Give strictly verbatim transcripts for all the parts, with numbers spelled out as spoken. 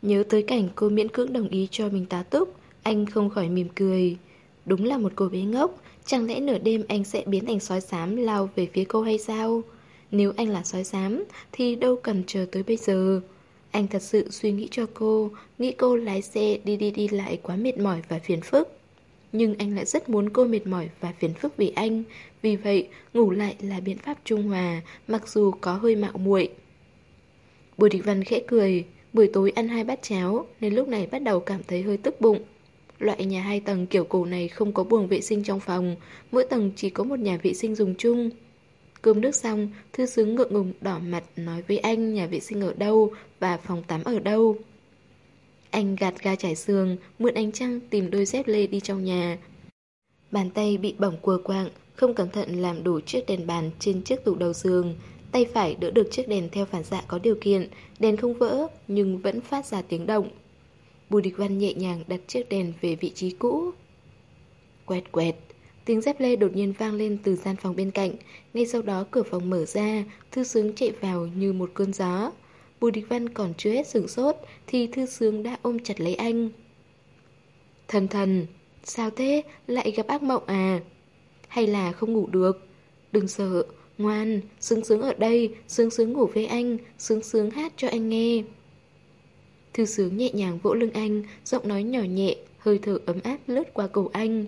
Nhớ tới cảnh cô miễn cưỡng đồng ý cho mình tá túc, anh không khỏi mỉm cười. Đúng là một cô bé ngốc, chẳng lẽ nửa đêm anh sẽ biến thành sói xám lao về phía cô hay sao? Nếu anh là sói xám thì đâu cần chờ tới bây giờ. Anh thật sự suy nghĩ cho cô, nghĩ cô lái xe đi đi đi lại quá mệt mỏi và phiền phức. Nhưng anh lại rất muốn cô mệt mỏi và phiền phức vì anh. Vì vậy, ngủ lại là biện pháp trung hòa, mặc dù có hơi mạo muội. Bùi Địch Văn khẽ cười. Buổi tối ăn hai bát cháo nên lúc này bắt đầu cảm thấy hơi tức bụng. Loại nhà hai tầng kiểu cổ này không có buồng vệ sinh trong phòng, mỗi tầng chỉ có một nhà vệ sinh dùng chung. Cơm nước xong, Thư Sướng ngượng ngùng đỏ mặt nói với anh nhà vệ sinh ở đâu và phòng tắm ở đâu. Anh gạt ga trải giường, mượn ánh trăng tìm đôi dép lê đi trong nhà. Bàn tay bị bỏng quờ quạng, không cẩn thận làm đổ chiếc đèn bàn trên chiếc tủ đầu giường. Tay phải đỡ được chiếc đèn theo phản xạ có điều kiện, đèn không vỡ nhưng vẫn phát ra tiếng động. Bùi Địch Văn nhẹ nhàng đặt chiếc đèn về vị trí cũ. Quẹt quẹt, tiếng dép lê đột nhiên vang lên từ gian phòng bên cạnh. Ngay sau đó cửa phòng mở ra, Thư Sướng chạy vào như một cơn gió. Bùi Địch Văn còn chưa hết sửng sốt thì Thư Sướng đã ôm chặt lấy anh. Thần thần, sao thế? Lại gặp ác mộng à? Hay là không ngủ được? Đừng sợ, ngoan, Sướng Sướng ở đây, Sướng Sướng ngủ với anh, Sướng Sướng hát cho anh nghe. Thư Sướng nhẹ nhàng vỗ lưng anh, giọng nói nhỏ nhẹ, hơi thở ấm áp lướt qua cổ anh.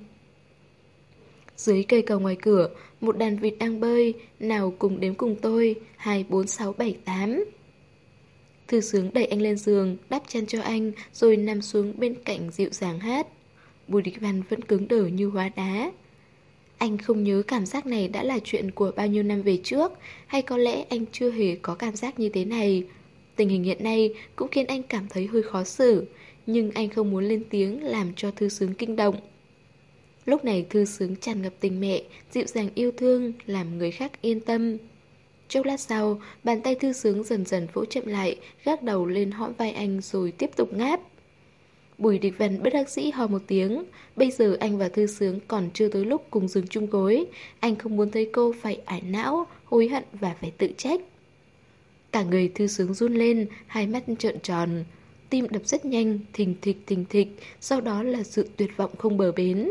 Dưới cây cầu ngoài cửa, một đàn vịt đang bơi, nào cùng đếm cùng tôi, hai, bốn, sáu, bảy, tám. Thư Sướng đẩy anh lên giường, đắp chăn cho anh, rồi nằm xuống bên cạnh dịu dàng hát. Bùi Địch Văn vẫn cứng đờ như hóa đá. Anh không nhớ cảm giác này đã là chuyện của bao nhiêu năm về trước, hay có lẽ anh chưa hề có cảm giác như thế này. Tình hình hiện nay cũng khiến anh cảm thấy hơi khó xử, nhưng anh không muốn lên tiếng làm cho Thư Sướng kinh động. Lúc này Thư Sướng tràn ngập tình mẹ, dịu dàng yêu thương, làm người khác yên tâm. Chốc lát sau, bàn tay Thư Sướng dần dần vỗ chậm lại, gác đầu lên hõm vai anh rồi tiếp tục ngáp. Bùi Địch Văn bất đắc dĩ ho một tiếng. Bây giờ anh và Thư Sướng còn chưa tới lúc cùng giường chung gối. Anh không muốn thấy cô phải ải não, hối hận và phải tự trách. Cả người Thư Sướng run lên, hai mắt trợn tròn. Tim đập rất nhanh, thình thịch thình thịch. Sau đó là sự tuyệt vọng không bờ bến.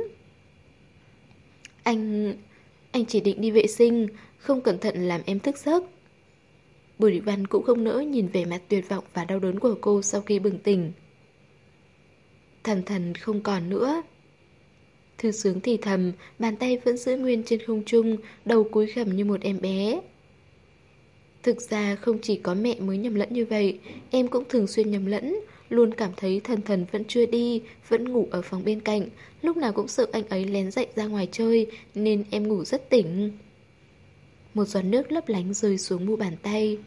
Anh... anh chỉ định đi vệ sinh, không cẩn thận làm em thức giấc. Bùi Địch Văn cũng không nỡ nhìn vẻ mặt tuyệt vọng và đau đớn của cô sau khi bừng tỉnh. Thần thần không còn nữa. Thư Sướng thì thầm, bàn tay vẫn giữ nguyên trên không trung, đầu cúi gằm như một em bé. Thực ra không chỉ có mẹ mới nhầm lẫn như vậy, em cũng thường xuyên nhầm lẫn, luôn cảm thấy thần thần vẫn chưa đi, vẫn ngủ ở phòng bên cạnh, lúc nào cũng sợ anh ấy lén dậy ra ngoài chơi, nên em ngủ rất tỉnh. Một giọt nước lấp lánh rơi xuống mu bàn tay.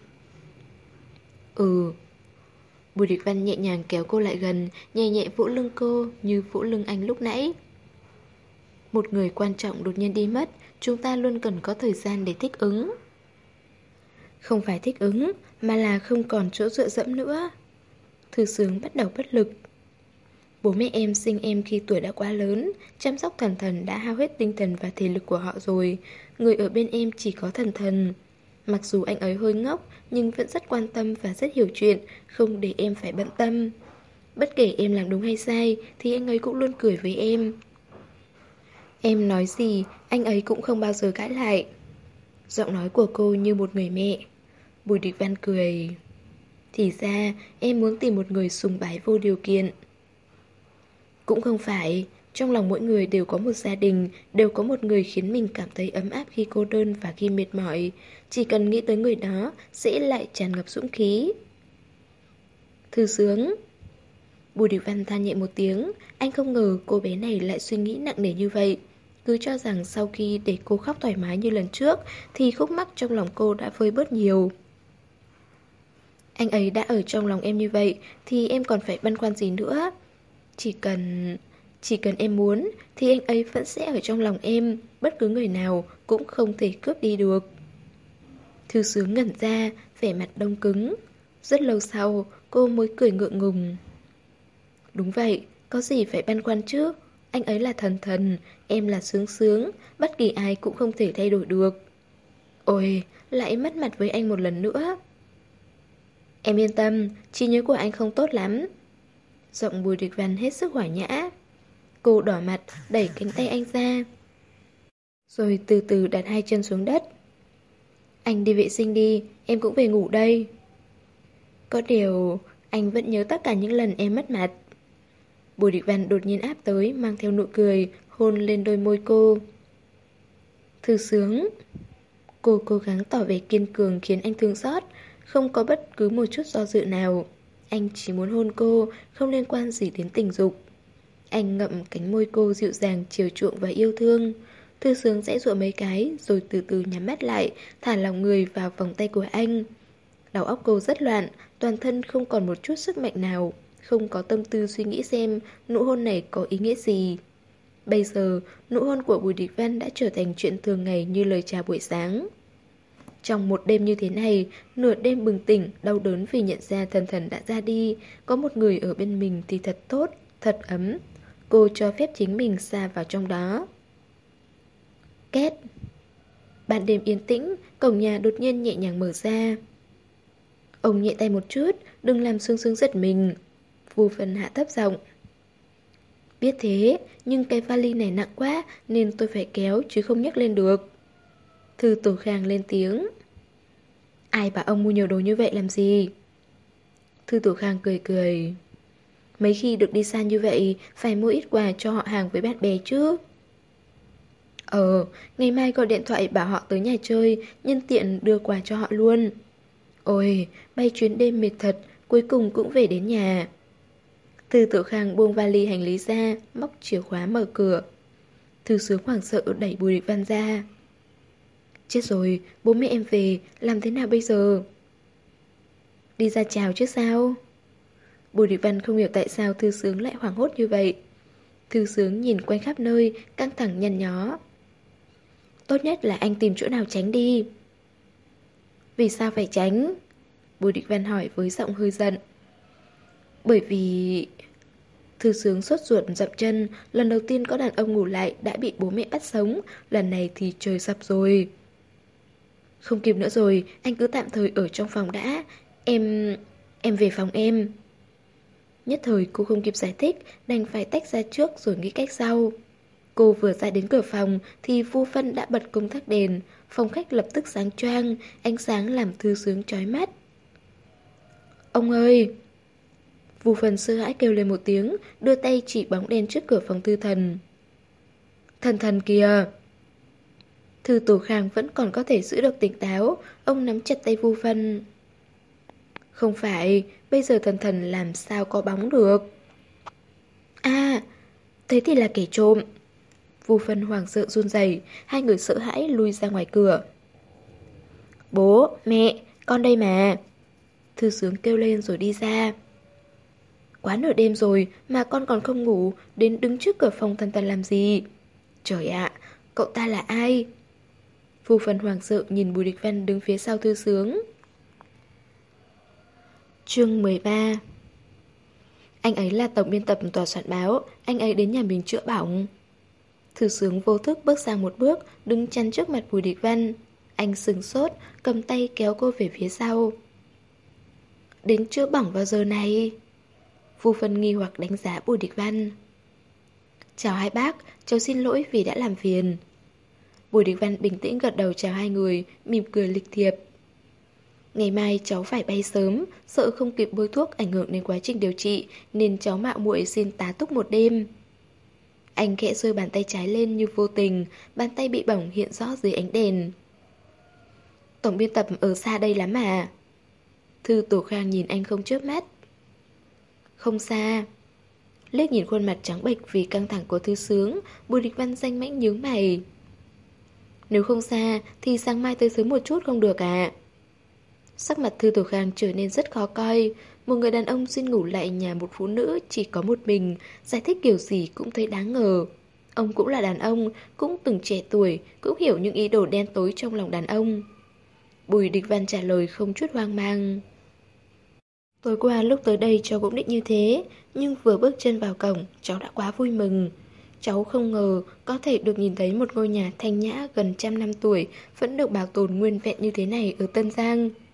Ừ. Bùi Địch Văn nhẹ nhàng kéo cô lại gần, nhẹ nhẹ vỗ lưng cô như vỗ lưng anh lúc nãy. Một người quan trọng đột nhiên đi mất, chúng ta luôn cần có thời gian để thích ứng. Không phải thích ứng, mà là không còn chỗ dựa dẫm nữa. Thư Sướng bắt đầu bất lực. Bố mẹ em sinh em khi tuổi đã quá lớn, chăm sóc thần thần đã hao hết tinh thần và thể lực của họ rồi. Người ở bên em chỉ có thần thần. Mặc dù anh ấy hơi ngốc, nhưng vẫn rất quan tâm và rất hiểu chuyện, không để em phải bận tâm. Bất kể em làm đúng hay sai, thì anh ấy cũng luôn cười với em. Em nói gì, anh ấy cũng không bao giờ cãi lại. Giọng nói của cô như một người mẹ. Bùi Địch Văn cười. Thì ra, em muốn tìm một người sùng bái vô điều kiện. Cũng không phải, trong lòng mỗi người đều có một gia đình, đều có một người khiến mình cảm thấy ấm áp khi cô đơn và khi mệt mỏi. Chỉ cần nghĩ tới người đó, sẽ lại tràn ngập dũng khí. Thư Sướng. Bùi Địch Văn than nhẹ một tiếng, anh không ngờ cô bé này lại suy nghĩ nặng nề như vậy. Cứ cho rằng sau khi để cô khóc thoải mái như lần trước, thì khúc mắc trong lòng cô đã vơi bớt nhiều. Anh ấy đã ở trong lòng em như vậy, thì em còn phải băn khoăn gì nữa. Chỉ cần... Chỉ cần em muốn, thì anh ấy vẫn sẽ ở trong lòng em, bất cứ người nào cũng không thể cướp đi được. Thư Sướng ngẩn ra, vẻ mặt đông cứng. Rất lâu sau, cô mới cười ngượng ngùng. Đúng vậy, có gì phải băn khoăn chứ. Anh ấy là thần thần, em là Sướng Sướng, bất kỳ ai cũng không thể thay đổi được. Ôi, lại mất mặt với anh một lần nữa. Em yên tâm, trí nhớ của anh không tốt lắm. Giọng Bùi Địch Văn hết sức hòa nhã. Cô đỏ mặt, đẩy cánh tay anh ra, rồi từ từ đặt hai chân xuống đất. Anh đi vệ sinh đi, em cũng về ngủ đây. Có điều, anh vẫn nhớ tất cả những lần em mất mặt. Bùi Địch Văn đột nhiên áp tới, mang theo nụ cười, hôn lên đôi môi cô. Thư Sướng. Cô cố gắng tỏ vẻ kiên cường khiến anh thương xót, không có bất cứ một chút do dự nào. Anh chỉ muốn hôn cô, không liên quan gì đến tình dục. Anh ngậm cánh môi cô dịu dàng, chiều chuộng và yêu thương. Thư Sướng giãy giụa mấy cái, rồi từ từ nhắm mắt lại, thả lòng người vào vòng tay của anh. Đầu óc cô rất loạn, toàn thân không còn một chút sức mạnh nào, không có tâm tư suy nghĩ xem nụ hôn này có ý nghĩa gì. Bây giờ, nụ hôn của Bùi Địch Văn đã trở thành chuyện thường ngày như lời chào buổi sáng. Trong một đêm như thế này, nửa đêm bừng tỉnh, đau đớn vì nhận ra Thần Thần đã ra đi, có một người ở bên mình thì thật tốt, thật ấm. Cô cho phép chính mình xa vào trong đó. Két. Ban đêm yên tĩnh, cổng nhà đột nhiên nhẹ nhàng mở ra. Ông nhẹ tay một chút, đừng làm Sương Sương giật mình. Vu Phân hạ thấp giọng. Biết thế, nhưng cái vali này nặng quá nên tôi phải kéo chứ không nhấc lên được. Thư Tổ Khang lên tiếng. Ai bảo ông mua nhiều đồ như vậy làm gì? Thư Tổ Khang cười cười. Mấy khi được đi xa như vậy, phải mua ít quà cho họ hàng với bạn bè chứ. Ờ, ngày mai gọi điện thoại bảo họ tới nhà chơi, nhân tiện đưa quà cho họ luôn. Ôi, bay chuyến đêm mệt thật, cuối cùng cũng về đến nhà. Thư Tự Khang buông vali hành lý ra, móc chìa khóa mở cửa. Thư Sướng hoảng sợ đẩy Bùi Địch Văn ra. Chết rồi, bố mẹ em về, làm thế nào bây giờ? Đi ra chào chứ sao? Bùi Địch Văn không hiểu tại sao Thư Sướng lại hoảng hốt như vậy. Thư Sướng nhìn quanh khắp nơi, căng thẳng nhăn nhó. Tốt nhất là anh tìm chỗ nào tránh đi. Vì sao phải tránh? Bùi Địch Văn hỏi với giọng hơi giận. Bởi vì... Thư Sướng sốt ruột dậm chân. Lần đầu tiên có đàn ông ngủ lại đã bị bố mẹ bắt sống. Lần này thì trời sập rồi. Không kịp nữa rồi, anh cứ tạm thời ở trong phòng đã. Em... em về phòng em. Nhất thời cô không kịp giải thích, đành phải tách ra trước rồi nghĩ cách sau. Cô vừa ra đến cửa phòng thì Vu Phân đã bật công tắc đèn. Phòng khách lập tức sáng choang, ánh sáng làm Thư Sướng chói mắt. Ông ơi! Vu Phân sợ hãi kêu lên một tiếng, đưa tay chỉ bóng đèn trước cửa phòng Thư Thần. Thần Thần kìa! Thư Tổ Khang vẫn còn có thể giữ được tỉnh táo, ông nắm chặt tay Vu Phân. Không phải, bây giờ Thần Thần làm sao có bóng được? À, thế thì là kẻ trộm. Vu Phân hoảng sợ run rẩy, hai người sợ hãi lui ra ngoài cửa. Bố, mẹ, con đây mà. Thư Sướng kêu lên rồi đi ra. Quá nửa đêm rồi mà con còn không ngủ, đến đứng trước cửa phòng Thần Thần làm gì? Trời ạ, cậu ta là ai? Vu Phân hoảng sợ nhìn Bùi Địch Văn đứng phía sau Thư Sướng. Chương mười ba. Anh ấy là tổng biên tập tòa soạn báo, anh ấy đến nhà mình chữa bỏng. Thư Sướng vô thức bước sang một bước, đứng chắn trước mặt Bùi Địch Văn. Anh sừng sốt, cầm tay kéo cô về phía sau. Đến chữa bỏng vào giờ này? Vu Phân nghi hoặc đánh giá Bùi Địch Văn. Chào hai bác, cháu xin lỗi vì đã làm phiền. Bùi Địch Văn bình tĩnh gật đầu chào hai người, mỉm cười lịch thiệp. Ngày mai cháu phải bay sớm, sợ không kịp bôi thuốc ảnh hưởng đến quá trình điều trị, nên cháu mạo muội xin tá túc một đêm. Anh khẽ giơ bàn tay trái lên như vô tình, bàn tay bị bỏng hiện rõ dưới ánh đèn. Tổng biên tập ở xa đây lắm à? Thư Tổ Khang nhìn anh không chớp mắt. Không xa. Liếc nhìn khuôn mặt trắng bệch vì căng thẳng của Thư Sướng, Bùi Địch Văn danh mãnh nhướng mày. Nếu không xa thì sáng mai tới sớm một chút không được à? Sắc mặt Thư Tổ Khang trở nên rất khó coi. Một người đàn ông xin ngủ lại nhà một phụ nữ chỉ có một mình, giải thích kiểu gì cũng thấy đáng ngờ. Ông cũng là đàn ông, cũng từng trẻ tuổi, cũng hiểu những ý đồ đen tối trong lòng đàn ông. Bùi Địch Văn trả lời không chút hoang mang. Tối qua lúc tới đây cháu cũng định như thế, nhưng vừa bước chân vào cổng, cháu đã quá vui mừng. Cháu không ngờ có thể được nhìn thấy một ngôi nhà thanh nhã gần trăm năm tuổi vẫn được bảo tồn nguyên vẹn như thế này ở Tân Giang.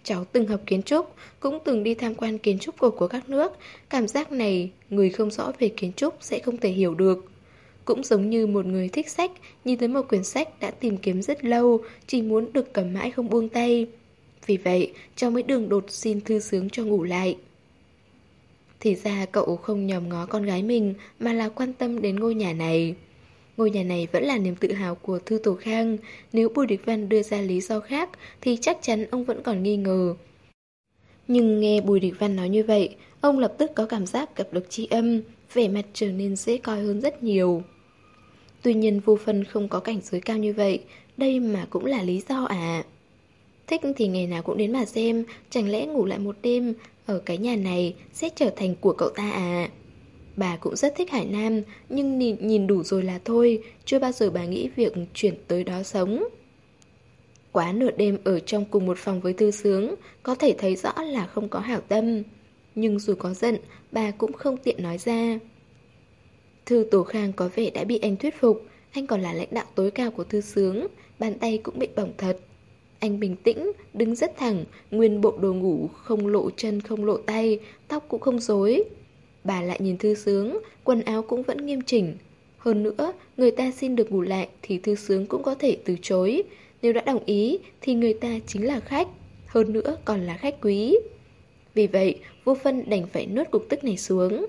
Cháu từng học kiến trúc, cũng từng đi tham quan kiến trúc cổ của các nước. Cảm giác này, người không rõ về kiến trúc sẽ không thể hiểu được. Cũng giống như một người thích sách, nhìn thấy một quyển sách đã tìm kiếm rất lâu, chỉ muốn được cầm mãi không buông tay. Vì vậy, cháu mới đường đột xin thư xướng cho ngủ lại. Thì ra cậu không nhòm ngó con gái mình, mà là quan tâm đến ngôi nhà này. Ngôi nhà này vẫn là niềm tự hào của Thư Tổ Khang. Nếu Bùi Địch Văn đưa ra lý do khác thì chắc chắn ông vẫn còn nghi ngờ. Nhưng nghe Bùi Địch Văn nói như vậy, ông lập tức có cảm giác gặp được tri âm, vẻ mặt trở nên dễ coi hơn rất nhiều. Tuy nhiên Vô Phân không có cảnh giới cao như vậy, đây mà cũng là lý do à. Thích thì ngày nào cũng đến mà xem, chẳng lẽ ngủ lại một đêm ở cái nhà này sẽ trở thành của cậu ta à. Bà cũng rất thích Hải Nam, nhưng nhìn, nhìn đủ rồi là thôi, chưa bao giờ bà nghĩ việc chuyển tới đó sống. Quá nửa đêm ở trong cùng một phòng với Thư Sướng, có thể thấy rõ là không có hảo tâm. Nhưng dù có giận, bà cũng không tiện nói ra. Thư Tổ Khang có vẻ đã bị anh thuyết phục, anh còn là lãnh đạo tối cao của Thư Sướng, bàn tay cũng bị bỏng thật. Anh bình tĩnh, đứng rất thẳng, nguyên bộ đồ ngủ không lộ chân không lộ tay, tóc cũng không rối. Bà lại nhìn Thư Sướng, quần áo cũng vẫn nghiêm chỉnh. Hơn nữa, người ta xin được ngủ lại thì Thư Sướng cũng có thể từ chối. Nếu đã đồng ý thì người ta chính là khách, hơn nữa còn là khách quý. Vì vậy, Vô Phân đành phải nuốt cục tức này xuống.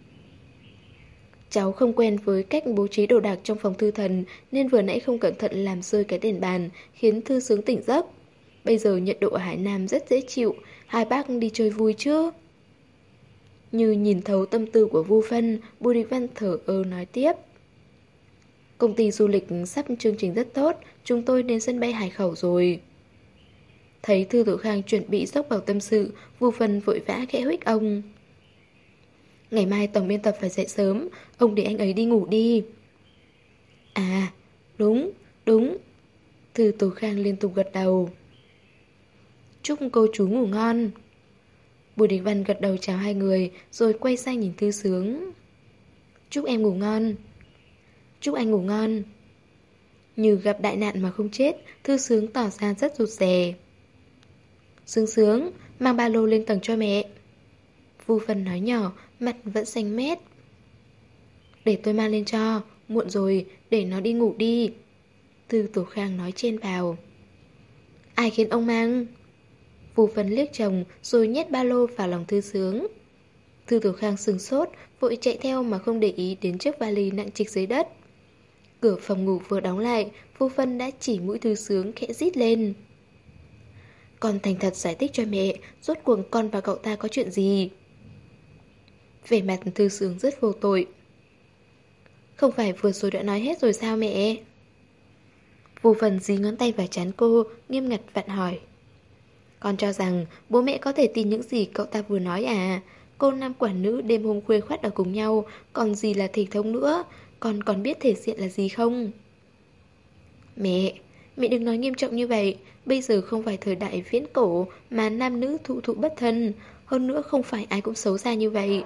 Cháu không quen với cách bố trí đồ đạc trong phòng thư thần nên vừa nãy không cẩn thận làm rơi cái đèn bàn, khiến Thư Sướng tỉnh giấc. Bây giờ nhiệt độ ở Hải Nam rất dễ chịu, hai bác đi chơi vui chứ? Như nhìn thấu tâm tư của Vu Phân, Bùi Địch Văn thở ơ nói tiếp. Công ty du lịch sắp chương trình rất tốt, chúng tôi đến sân bay Hải Khẩu rồi. Thấy Thư Tử Khang chuẩn bị dốc vào tâm sự, Vu Phân vội vã khẽ huých ông. Ngày mai tổng biên tập phải dậy sớm, ông để anh ấy đi ngủ đi. À, đúng, đúng. Thư Tử Khang liên tục gật đầu. Chúc cô chú ngủ ngon. Bùi Đình Văn gật đầu chào hai người, rồi quay sang nhìn Thư Sướng. Chúc em ngủ ngon. Chúc anh ngủ ngon. Như gặp đại nạn mà không chết, Thư Sướng tỏ ra rất rụt rè. Sướng Sướng, mang ba lô lên tầng cho mẹ. Vu Phân nói nhỏ, mặt vẫn xanh mét. Để tôi mang lên cho, muộn rồi, để nó đi ngủ đi. Thư Tổ Khang nói chen vào. Ai khiến ông mang? Vu Phân liếc chồng rồi nhét ba lô vào lòng Thư Sướng. Thư Tổ Khang sừng sốt, vội chạy theo mà không để ý đến chiếc vali nặng trịch dưới đất. Cửa phòng ngủ vừa đóng lại, Vu Phân đã chỉ mũi Thư Sướng khẽ rít lên. Con thành thật giải thích cho mẹ, rốt cuộc con và cậu ta có chuyện gì? Vẻ mặt Thư Sướng rất vô tội. Không phải vừa rồi đã nói hết rồi sao mẹ? Vu Phân dí ngón tay vào trán cô, nghiêm ngặt vặn hỏi. Con cho rằng bố mẹ có thể tin những gì cậu ta vừa nói à? Cô nam quản nữ đêm hôm khuya khoắt ở cùng nhau, còn gì là thể thống nữa? Con còn biết thể diện là gì không? Mẹ, mẹ đừng nói nghiêm trọng như vậy. Bây giờ không phải thời đại viễn cổ mà nam nữ thụ thụ bất thân. Hơn nữa không phải ai cũng xấu xa như vậy.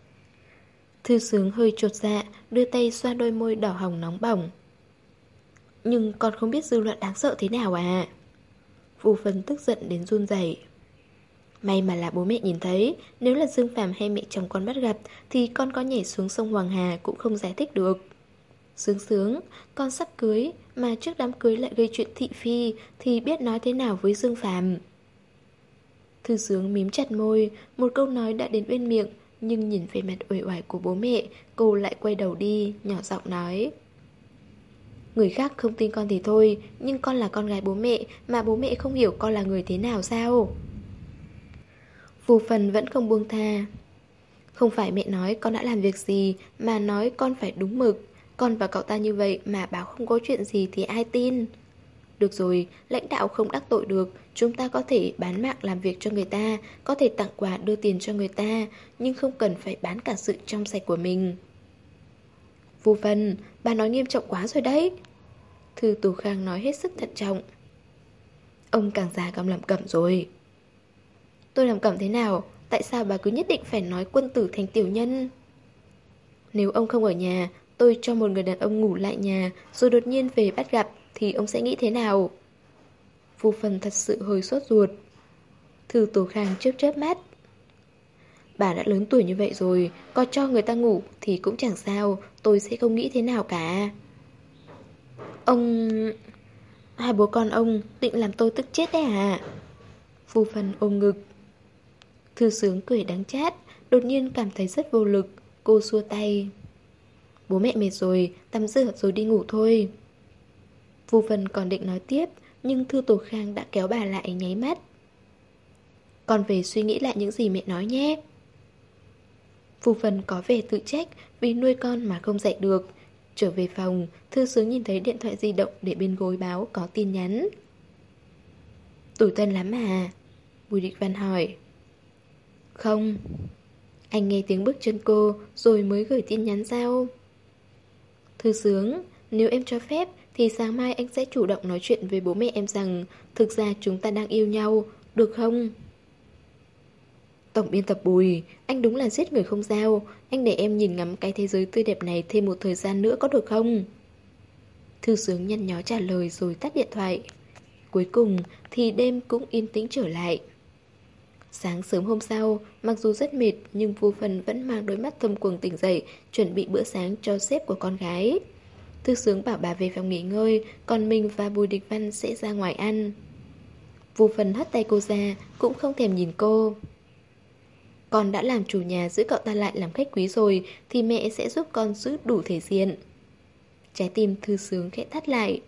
Thư Sướng hơi chột dạ, đưa tay xoa đôi môi đỏ hồng nóng bỏng. Nhưng con không biết dư luận đáng sợ thế nào à? Vu Phân tức giận đến run rẩy. May mà là bố mẹ nhìn thấy. Nếu là Dương Phàm hay mẹ chồng con bắt gặp thì con có nhảy xuống sông Hoàng Hà cũng không giải thích được. Sướng Sướng, con sắp cưới mà trước đám cưới lại gây chuyện thị phi thì biết nói thế nào với Dương Phàm. Thư Sướng mím chặt môi, một câu nói đã đến bên miệng, nhưng nhìn về mặt uể oải của bố mẹ, cô lại quay đầu đi, nhỏ giọng nói. Người khác không tin con thì thôi, nhưng con là con gái bố mẹ, mà bố mẹ không hiểu con là người thế nào sao? Vu Phân vẫn không buông tha. Không phải mẹ nói con đã làm việc gì, mà nói con phải đúng mực. Con và cậu ta như vậy mà bảo không có chuyện gì thì ai tin? Được rồi, lãnh đạo không đắc tội được, chúng ta có thể bán mạng làm việc cho người ta, có thể tặng quà đưa tiền cho người ta, nhưng không cần phải bán cả sự trong sạch của mình. Vu Phân, bà nói nghiêm trọng quá rồi đấy. Thư Tú Khang nói hết sức thận trọng. Ông càng già càng lẩm cẩm rồi. Tôi lẩm cẩm thế nào? Tại sao bà cứ nhất định phải nói quân tử thành tiểu nhân? Nếu ông không ở nhà, tôi cho một người đàn ông ngủ lại nhà, rồi đột nhiên về bắt gặp, thì ông sẽ nghĩ thế nào? Vu Phân thật sự hơi sốt ruột. Thư Tố Khang chớp chớp mắt. Bà đã lớn tuổi như vậy rồi, có cho người ta ngủ thì cũng chẳng sao, tôi sẽ không nghĩ thế nào cả. Ông... Hai bố con ông định làm tôi tức chết đấy à? Phu Phân ôm ngực. Thư Sướng cười đắng chát, đột nhiên cảm thấy rất vô lực. Cô xua tay. Bố mẹ mệt rồi, tắm rửa rồi đi ngủ thôi. Phu Phân còn định nói tiếp, nhưng Thư Tố Khang đã kéo bà lại nháy mắt. Con về suy nghĩ lại những gì mẹ nói nhé. Phu Phân có vẻ tự trách vì nuôi con mà không dạy được. Trở về phòng, Thư Sướng nhìn thấy điện thoại di động để bên gối báo có tin nhắn. Tủi thân lắm à? Bùi Địch Văn hỏi. Không. Anh nghe tiếng bước chân cô rồi mới gửi tin nhắn sau. Thư Sướng, nếu em cho phép thì sáng mai anh sẽ chủ động nói chuyện với bố mẹ em rằng thực ra chúng ta đang yêu nhau, được không? Tổng biên tập Bùi, anh đúng là giết người không dao. Anh để em nhìn ngắm cái thế giới tươi đẹp này thêm một thời gian nữa có được không? Thư Sướng nhăn nhó trả lời rồi tắt điện thoại. Cuối cùng thì đêm cũng yên tĩnh trở lại. Sáng sớm hôm sau, mặc dù rất mệt nhưng Vu Phân vẫn mang đôi mắt thâm quầng tỉnh dậy, chuẩn bị bữa sáng cho sếp của con gái. Thư Sướng bảo bà về phòng nghỉ ngơi, còn mình và Bùi Địch Văn sẽ ra ngoài ăn. Vu Phân hất tay cô ra, cũng không thèm nhìn cô. Con đã làm chủ nhà giữ cậu ta lại làm khách quý rồi thì mẹ sẽ giúp con giữ đủ thể diện. Trái tim Thư Sướng khẽ thắt lại.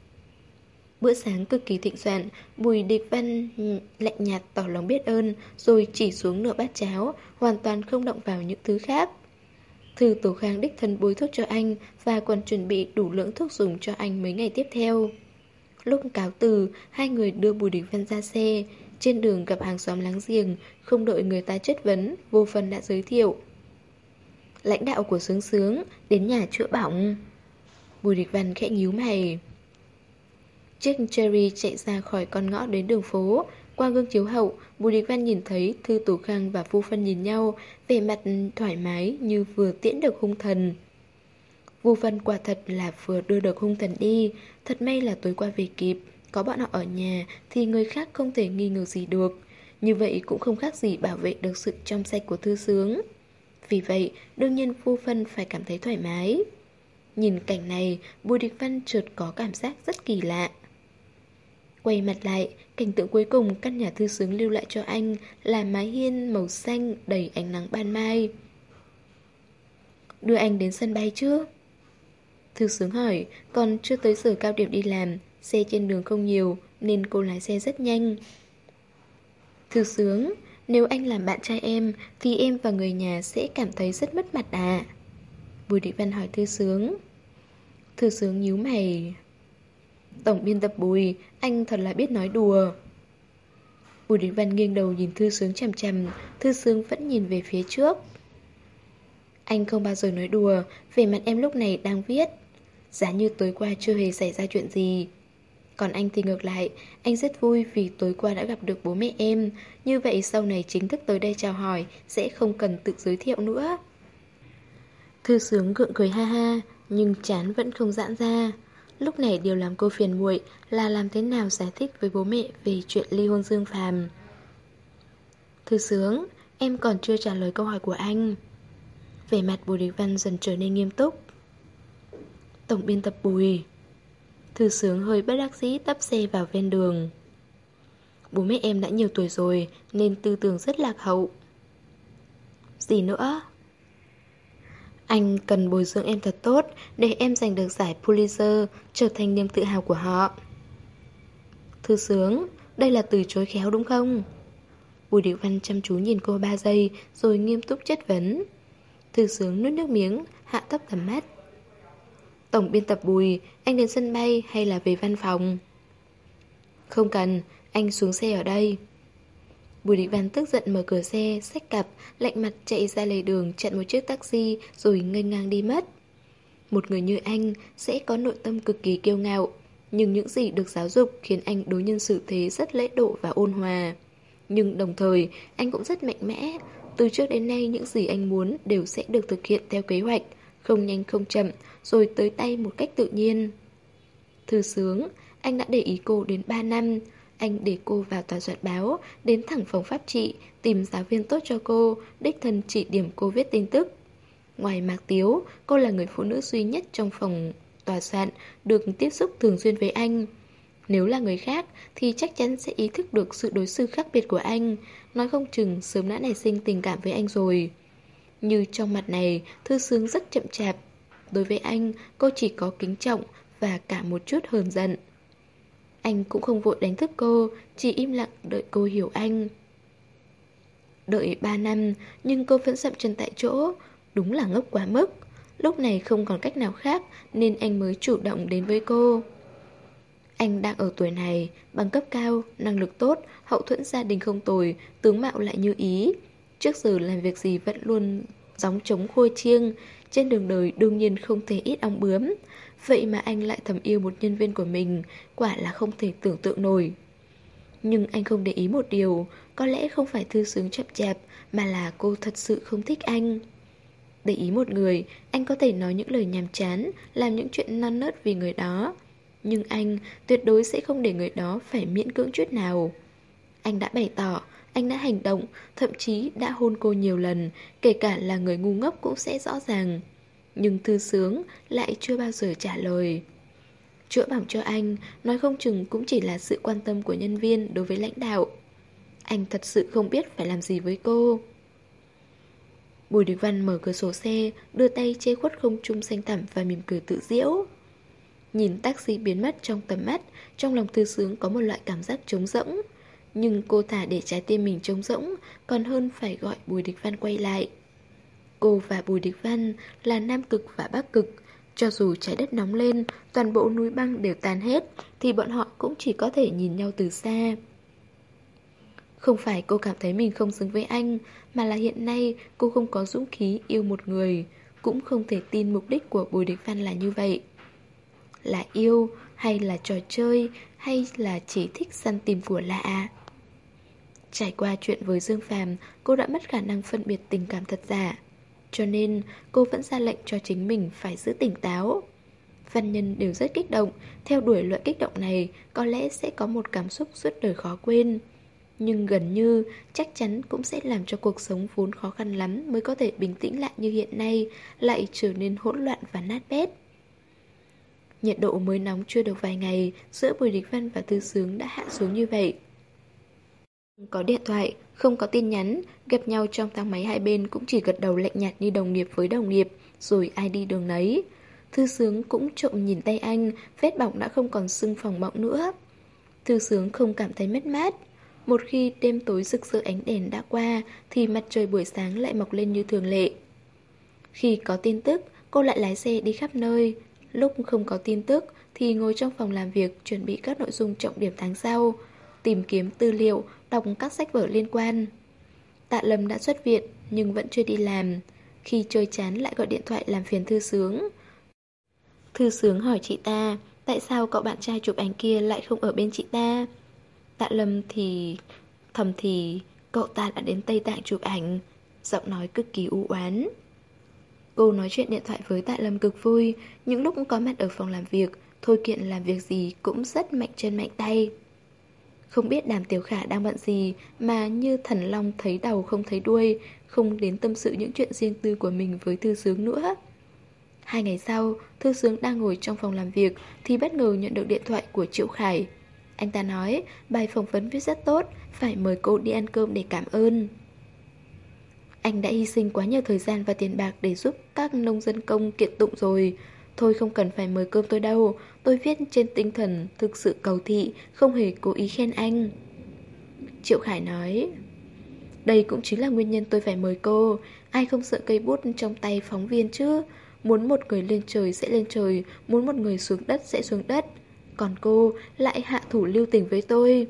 Bữa sáng cực kỳ thịnh soạn, Bùi Địch Văn lạnh nhạt tỏ lòng biết ơn rồi chỉ xuống nửa bát cháo, hoàn toàn không động vào những thứ khác. Thư Tố Khang đích thân bôi thuốc cho anh và còn chuẩn bị đủ lượng thuốc dùng cho anh mấy ngày tiếp theo. Lúc cáo từ, hai người đưa Bùi Địch Văn ra xe. Trên đường gặp hàng xóm láng giềng, không đợi người ta chất vấn, Vô Phân đã giới thiệu. Lãnh đạo của Sướng Sướng đến nhà chữa bỏng. Bùi Địch Văn khẽ nhíu mày. Chiếc Cherry chạy ra khỏi con ngõ đến đường phố. Qua gương chiếu hậu, Bùi Địch Văn nhìn thấy Thư Tố Khang và Vu Phân nhìn nhau, vẻ mặt thoải mái như vừa tiễn được hung thần. Vu Phân quả thật là vừa đưa được hung thần đi. Thật may là tối qua về kịp. Có bọn họ ở nhà thì người khác không thể nghi ngờ gì được. Như vậy cũng không khác gì bảo vệ được sự trong sạch của Thư Sướng. Vì vậy đương nhiên Vu Phân phải cảm thấy thoải mái. Nhìn cảnh này, Bùi Địch Văn chợt có cảm giác rất kỳ lạ. Quay mặt lại, cảnh tượng cuối cùng căn nhà Thư Sướng lưu lại cho anh là mái hiên màu xanh đầy ánh nắng ban mai. Đưa anh đến sân bay chứ? Thư Sướng hỏi, còn chưa tới giờ cao điểm đi làm, xe trên đường không nhiều nên cô lái xe rất nhanh. Thư Sướng, nếu anh làm bạn trai em thì em và người nhà sẽ cảm thấy rất mất mặt à? Bùi Địch Văn hỏi Thư Sướng. Thư Sướng nhíu mày. Tổng biên tập Bùi, anh thật là biết nói đùa. Bùi Địch Văn nghiêng đầu nhìn Thư Sướng chằm chằm, Thư Sướng vẫn nhìn về phía trước. Anh không bao giờ nói đùa, vẻ mặt em lúc này đang viết. Giá như tối qua chưa hề xảy ra chuyện gì. Còn anh thì ngược lại, anh rất vui vì tối qua đã gặp được bố mẹ em. Như vậy sau này chính thức tới đây chào hỏi, sẽ không cần tự giới thiệu nữa. Thư Sướng gượng cười ha ha, nhưng trán vẫn không giãn ra. Lúc này điều làm cô phiền muội là làm thế nào giải thích với bố mẹ về chuyện ly hôn Dương Phàm. Thư Sướng, em còn chưa trả lời câu hỏi của anh. Vẻ mặt Bùi Địch Văn dần trở nên nghiêm túc. Tổng biên tập Bùi. Thư Sướng hơi bất đắc dĩ tấp xe vào ven đường. Bố mẹ em đã nhiều tuổi rồi nên tư tưởng rất lạc hậu. Gì nữa? Anh cần bồi dưỡng em thật tốt để em giành được giải Pulitzer, trở thành niềm tự hào của họ. Thư Sướng, đây là từ chối khéo đúng không? Bùi Địch Văn chăm chú nhìn cô ba giây rồi nghiêm túc chất vấn. Thư Sướng nuốt nước miếng, hạ thấp tầm mắt. Tổng biên tập Bùi, anh đến sân bay hay là về văn phòng? Không cần, anh xuống xe ở đây. Bùi Địch Văn tức giận mở cửa xe, xách cặp, lạnh mặt chạy ra lề đường chặn một chiếc taxi rồi nghênh ngang đi mất. Một người như anh sẽ có nội tâm cực kỳ kiêu ngạo, nhưng những gì được giáo dục khiến anh đối nhân xử thế rất lễ độ và ôn hòa. Nhưng đồng thời, anh cũng rất mạnh mẽ. Từ trước đến nay những gì anh muốn đều sẽ được thực hiện theo kế hoạch, không nhanh không chậm, rồi tới tay một cách tự nhiên. Thư Sướng, anh đã để ý cô đến ba năm. Anh để cô vào tòa soạn báo, đến thẳng phòng pháp trị, tìm giáo viên tốt cho cô, đích thân chỉ điểm cô viết tin tức. Ngoài Mạc Tiếu, cô là người phụ nữ duy nhất trong phòng tòa soạn được tiếp xúc thường xuyên với anh. Nếu là người khác thì chắc chắn sẽ ý thức được sự đối xử khác biệt của anh, nói không chừng sớm đã nảy sinh tình cảm với anh rồi. Như trong mặt này, Thư Sướng rất chậm chạp. Đối với anh, cô chỉ có kính trọng và cả một chút hờn giận. Anh cũng không vội đánh thức cô, chỉ im lặng đợi cô hiểu anh. Đợi ba năm, nhưng cô vẫn dậm chân tại chỗ, đúng là ngốc quá mức. Lúc này không còn cách nào khác nên anh mới chủ động đến với cô. Anh đang ở tuổi này, bằng cấp cao, năng lực tốt, hậu thuẫn gia đình không tồi, tướng mạo lại như ý. Trước giờ làm việc gì vẫn luôn gióng trống khua chiêng, trên đường đời đương nhiên không thể ít ong bướm. Vậy mà anh lại thầm yêu một nhân viên của mình, quả là không thể tưởng tượng nổi. Nhưng anh không để ý một điều, có lẽ không phải Thư Sướng chậm chạp, mà là cô thật sự không thích anh. Để ý một người, anh có thể nói những lời nhàm chán, làm những chuyện non nớt vì người đó. Nhưng anh tuyệt đối sẽ không để người đó phải miễn cưỡng chút nào. Anh đã bày tỏ, anh đã hành động, thậm chí đã hôn cô nhiều lần, kể cả là người ngu ngốc cũng sẽ rõ ràng. Nhưng Thư Sướng lại chưa bao giờ trả lời. Chữa bỏng cho anh, nói không chừng cũng chỉ là sự quan tâm của nhân viên đối với lãnh đạo. Anh thật sự không biết phải làm gì với cô. Bùi Đình Văn mở cửa sổ xe, đưa tay che khuất không trung xanh thẳm và mỉm cười tự giễu. Nhìn taxi biến mất trong tầm mắt, trong lòng Thư Sướng có một loại cảm giác trống rỗng. Nhưng cô thà để trái tim mình trống rỗng, còn hơn phải gọi Bùi Đình Văn quay lại. Cô và Bùi Đình Văn là Nam Cực và Bắc Cực. Cho dù trái đất nóng lên, toàn bộ núi băng đều tan hết, thì bọn họ cũng chỉ có thể nhìn nhau từ xa. Không phải cô cảm thấy mình không xứng với anh, mà là hiện nay cô không có dũng khí yêu một người, cũng không thể tin mục đích của Bùi Đình Văn là như vậy. Là yêu, hay là trò chơi, hay là chỉ thích săn tìm của lạ. Trải qua chuyện với Dương Phàm, cô đã mất khả năng phân biệt tình cảm thật giả. Cho nên cô vẫn ra lệnh cho chính mình phải giữ tỉnh táo. Văn nhân đều rất kích động, theo đuổi loại kích động này có lẽ sẽ có một cảm xúc suốt đời khó quên. Nhưng gần như chắc chắn cũng sẽ làm cho cuộc sống vốn khó khăn lắm mới có thể bình tĩnh lại như hiện nay, lại trở nên hỗn loạn và nát bét. Nhiệt độ mới nóng chưa được vài ngày, giữa Bùi Đình Văn và Thư Sướng đã hạ xuống như vậy. Không có điện thoại, không có tin nhắn, gặp nhau trong thang máy hai bên cũng chỉ gật đầu lạnh nhạt như đồng nghiệp với đồng nghiệp, rồi ai đi đường nấy. Thư Sướng cũng trộm nhìn tay anh, vết bỏng đã không còn sưng phồng bọng nữa. Thư Sướng không cảm thấy mất mát. Một khi đêm tối rực rỡ ánh đèn đã qua, thì mặt trời buổi sáng lại mọc lên như thường lệ. Khi có tin tức, cô lại lái xe đi khắp nơi. Lúc không có tin tức thì ngồi trong phòng làm việc chuẩn bị các nội dung trọng điểm tháng sau, tìm kiếm tư liệu, đọc các sách vở liên quan. Tạ Lâm đã xuất viện nhưng vẫn chưa đi làm. Khi chơi chán lại gọi điện thoại làm phiền Thư Sướng. Thư Sướng hỏi chị ta, tại sao cậu bạn trai chụp ảnh kia lại không ở bên chị ta? Tạ Lâm thì... thầm thì cậu ta đã đến Tây Tạng chụp ảnh, giọng nói cực kỳ u oán. Cô nói chuyện điện thoại với Tạ Lâm cực vui, những lúc có mặt ở phòng làm việc, thôi kiện làm việc gì cũng rất mạnh chân mạnh tay. Không biết Đàm Tiểu Khả đang bận gì mà như thần long thấy đầu không thấy đuôi, không đến tâm sự những chuyện riêng tư của mình với Thư Sướng nữa. Hai ngày sau, Thư Sướng đang ngồi trong phòng làm việc thì bất ngờ nhận được điện thoại của Triệu Khải. Anh ta nói bài phỏng vấn viết rất tốt, phải mời cô đi ăn cơm để cảm ơn. Anh đã hy sinh quá nhiều thời gian và tiền bạc để giúp các nông dân công kiện tụng rồi. Thôi không cần phải mời cơm tôi đâu, tôi viết trên tinh thần thực sự cầu thị, không hề cố ý khen anh. Triệu Khải nói, đây cũng chính là nguyên nhân tôi phải mời cô. Ai không sợ cây bút trong tay phóng viên chứ. Muốn một người lên trời sẽ lên trời, muốn một người xuống đất sẽ xuống đất. Còn cô lại hạ thủ lưu tình với tôi.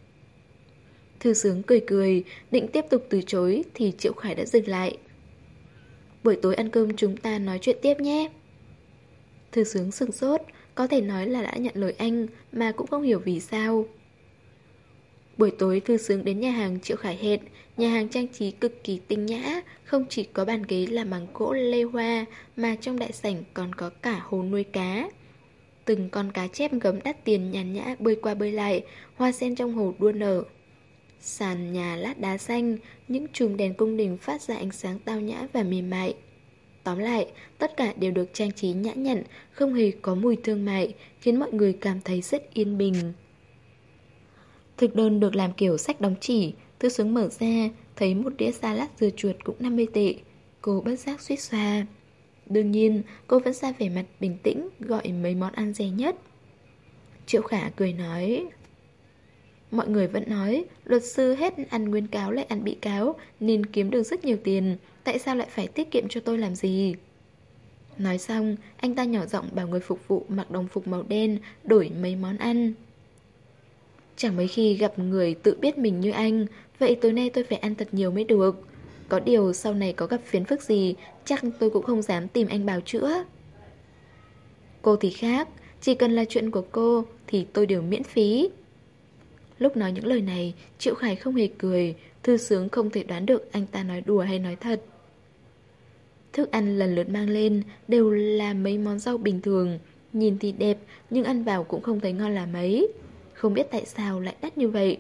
Thư Sướng cười cười, định tiếp tục từ chối thì Triệu Khải đã dừng lại. Buổi tối ăn cơm chúng ta nói chuyện tiếp nhé. Thư Sướng sửng sốt, có thể nói là đã nhận lời anh mà cũng không hiểu vì sao. Buổi tối Thư Sướng đến nhà hàng Triệu Khải hẹn. Nhà hàng trang trí cực kỳ tinh nhã, không chỉ có bàn ghế làm bằng gỗ lê hoa mà trong đại sảnh còn có cả hồ nuôi cá. Từng con cá chép gấm đắt tiền nhàn nhã bơi qua bơi lại, hoa sen trong hồ đua nở. Sàn nhà lát đá xanh, những chùm đèn cung đình phát ra ánh sáng tao nhã và mềm mại. Tóm lại, tất cả đều được trang trí nhã nhặn, không hề có mùi thương mại, khiến mọi người cảm thấy rất yên bình. Thực đơn được làm kiểu sách đóng chỉ, Thư Sướng mở ra, thấy một đĩa salad dưa chuột cũng năm mươi tệ. Cô bất giác suýt xoa. Đương nhiên, cô vẫn ra vẻ mặt bình tĩnh, gọi mấy món ăn rẻ nhất. Triệu Khả cười nói: mọi người vẫn nói, luật sư hết ăn nguyên cáo lại ăn bị cáo, nên kiếm được rất nhiều tiền. Tại sao lại phải tiết kiệm cho tôi làm gì? Nói xong, anh ta nhỏ giọng bảo người phục vụ mặc đồng phục màu đen đổi mấy món ăn. Chẳng mấy khi gặp người tự biết mình như anh, vậy tối nay tôi phải ăn thật nhiều mới được. Có điều sau này có gặp phiền phức gì, chắc tôi cũng không dám tìm anh bào chữa. Cô thì khác, chỉ cần là chuyện của cô thì tôi đều miễn phí. Lúc nói những lời này, Triệu Khải không hề cười, Thư Sướng không thể đoán được anh ta nói đùa hay nói thật. Thức ăn lần lượt mang lên đều là mấy món rau bình thường, nhìn thì đẹp nhưng ăn vào cũng không thấy ngon là mấy. Không biết tại sao lại đắt như vậy.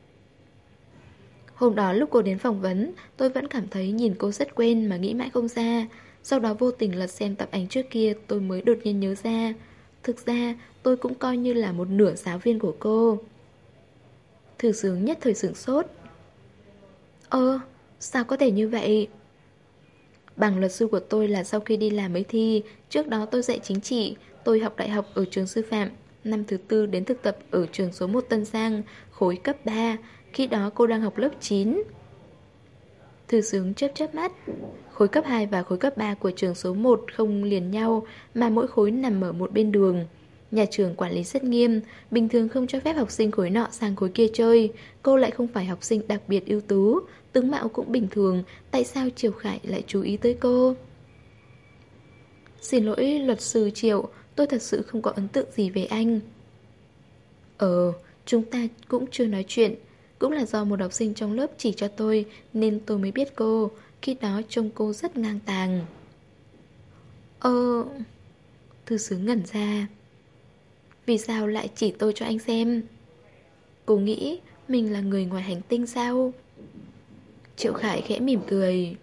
Hôm đó lúc cô đến phỏng vấn, tôi vẫn cảm thấy nhìn cô rất quen mà nghĩ mãi không ra. Sau đó vô tình lật xem tập ảnh trước kia, tôi mới đột nhiên nhớ ra. Thực ra tôi cũng coi như là một nửa giáo viên của cô. Thư Sướng nhất thời sửng sốt. Ơ, sao có thể như vậy? Bằng luật sư của tôi là sau khi đi làm mới thi. Trước đó tôi dạy chính trị. Tôi học đại học ở trường sư phạm. Năm thứ tư đến thực tập ở trường số một Tân Giang, khối cấp ba. Khi đó cô đang học lớp chín. Thư Sướng chớp chớp mắt. Khối cấp hai và khối cấp ba của trường số một không liền nhau, mà mỗi khối nằm ở một bên đường. Nhà trường quản lý rất nghiêm, bình thường không cho phép học sinh khối nọ sang khối kia chơi. Cô lại không phải học sinh đặc biệt ưu tú, tướng mạo cũng bình thường, tại sao Triệu Khải lại chú ý tới cô? Xin lỗi luật sư Triệu, tôi thật sự không có ấn tượng gì về anh. Ờ, chúng ta cũng chưa nói chuyện. Cũng là do một học sinh trong lớp chỉ cho tôi nên tôi mới biết cô. Khi đó trông cô rất ngang tàng. Ờ... Thư Sướng ngẩn ra. Vì sao lại chỉ tôi cho anh xem? Cô nghĩ mình là người ngoài hành tinh sao? Triệu Khải khẽ mỉm cười.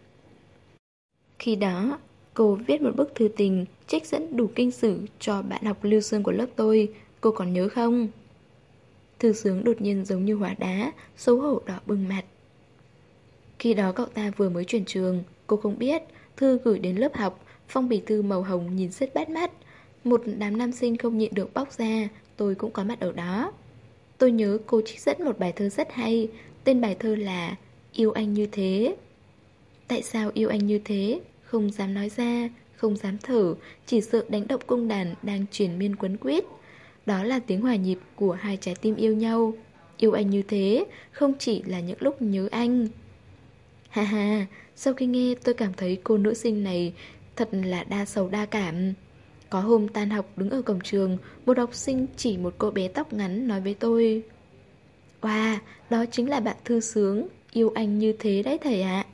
Khi đó, cô viết một bức thư tình trích dẫn đủ kinh sử cho bạn học Lưu Sương của lớp tôi. Cô còn nhớ không? Thư Sướng đột nhiên giống như hóa đá, xấu hổ đỏ bừng mặt. Khi đó cậu ta vừa mới chuyển trường, cô không biết. Thư gửi đến lớp học, phong bì thư màu hồng nhìn rất bắt mắt. Một đám nam sinh không nhịn được bóc ra, tôi cũng có mặt ở đó. Tôi nhớ cô trích dẫn một bài thơ rất hay, tên bài thơ là Yêu anh như thế. Tại sao yêu anh như thế? Không dám nói ra, không dám thở, chỉ sợ đánh động cung đàn đang truyền miên quấn quýt. Đó là tiếng hòa nhịp của hai trái tim yêu nhau. Yêu anh như thế, không chỉ là những lúc nhớ anh. Ha ha, sau khi nghe tôi cảm thấy cô nữ sinh này thật là đa sầu đa cảm. Có hôm tan học đứng ở cổng trường, một học sinh chỉ một cô bé tóc ngắn nói với tôi: Wow, đó chính là bạn Thư Sướng, yêu anh như thế đấy thầy ạ.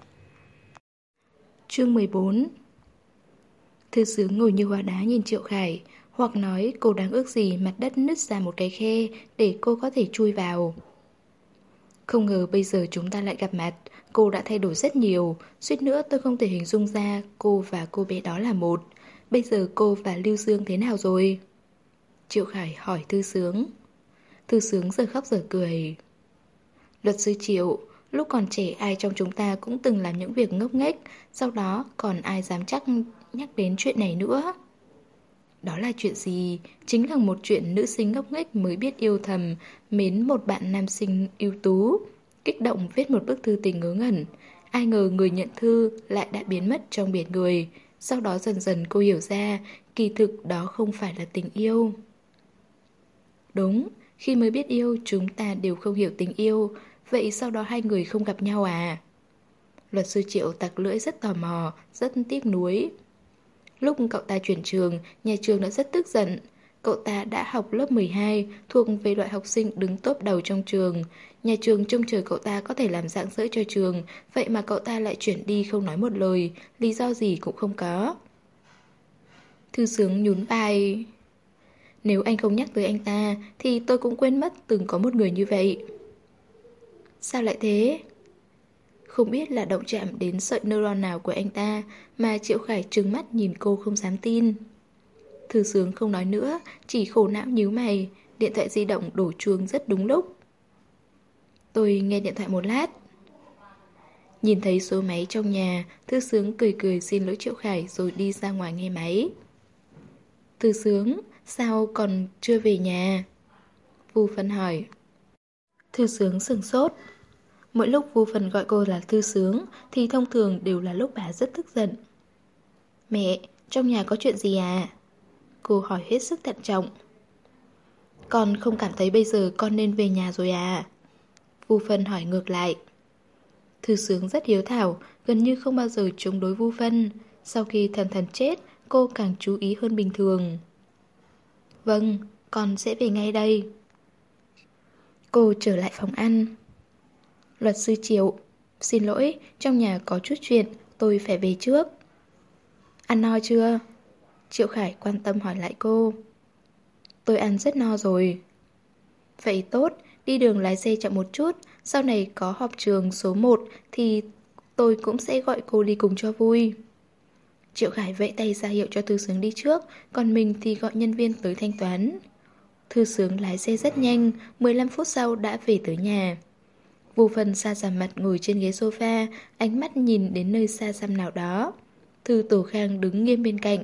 Chương mười bốn. Thư Sướng ngồi như hóa đá nhìn Triệu Khải, hoặc nói cô đáng ước gì mặt đất nứt ra một cái khe để cô có thể chui vào. Không ngờ bây giờ chúng ta lại gặp mặt. Cô đã thay đổi rất nhiều, suýt nữa tôi không thể hình dung ra cô và cô bé đó là một. Bây giờ cô và Lưu Dương thế nào rồi? Triệu Khải hỏi Thư Sướng. Thư Sướng giờ khóc giờ cười. Luật sư Triệu, lúc còn trẻ ai trong chúng ta cũng từng làm những việc ngốc nghếch, sau đó còn ai dám chắc nhắc đến chuyện này nữa. Đó là chuyện gì? Chính là một chuyện nữ sinh ngốc nghếch mới biết yêu thầm, mến một bạn nam sinh ưu tú, kích động viết một bức thư tình ngớ ngẩn. Ai ngờ người nhận thư lại đã biến mất trong biển người. Sau đó dần dần cô hiểu ra, kỳ thực đó không phải là tình yêu. Đúng, khi mới biết yêu chúng ta đều không hiểu tình yêu. Vậy sau đó hai người không gặp nhau à? Luật sư Triệu tặc lưỡi rất tò mò, rất tiếc nuối. Lúc cậu ta chuyển trường, nhà trường đã rất tức giận. Cậu ta đã học lớp mười hai, thuộc về loại học sinh đứng top đầu trong trường. Nhà trường trông chờ cậu ta có thể làm rạng rỡ cho trường, vậy mà cậu ta lại chuyển đi không nói một lời, lý do gì cũng không có. Thư Sướng nhún vai. Nếu anh không nhắc tới anh ta thì tôi cũng quên mất từng có một người như vậy. Sao lại thế? Không biết là động chạm đến sợi neuron nào của anh ta mà Triệu Khải trừng mắt nhìn cô không dám tin. Thư Sướng không nói nữa, chỉ khổ não nhíu mày. Điện thoại di động đổ chuông rất đúng lúc. Tôi nghe điện thoại một lát. Nhìn thấy số máy trong nhà, Thư Sướng cười cười xin lỗi Triệu Khải rồi đi ra ngoài nghe máy. Thư Sướng, sao còn chưa về nhà? Vu Phân hỏi. Thư Sướng sửng sốt. Mỗi lúc Vu Phân gọi cô là Thư Sướng thì thông thường đều là lúc bà rất tức giận. Mẹ, trong nhà có chuyện gì à? Cô hỏi hết sức thận trọng. Con không cảm thấy bây giờ con nên về nhà rồi à? Vu Phân hỏi ngược lại. Thư Sướng rất hiếu thảo, gần như không bao giờ chống đối Vu Phân. Sau khi Thần Thần chết, cô càng chú ý hơn bình thường. Vâng, con sẽ về ngay đây. Cô trở lại phòng ăn. Luật sư Triệu, xin lỗi, trong nhà có chút chuyện, tôi phải về trước. Ăn no chưa? Triệu Khải quan tâm hỏi lại cô. Tôi ăn rất no rồi. Vậy tốt, đi đường lái xe chậm một chút, sau này có họp trường số một thì tôi cũng sẽ gọi cô đi cùng cho vui. Triệu Khải vẫy tay ra hiệu cho Thư Sướng đi trước, còn mình thì gọi nhân viên tới thanh toán. Thư Sướng lái xe rất nhanh, mười lăm phút sau đã về tới nhà. Vu Phân xa giảm mặt ngồi trên ghế sofa, ánh mắt nhìn đến nơi xa xăm nào đó. Thư Tổ Khang đứng nghiêm bên cạnh.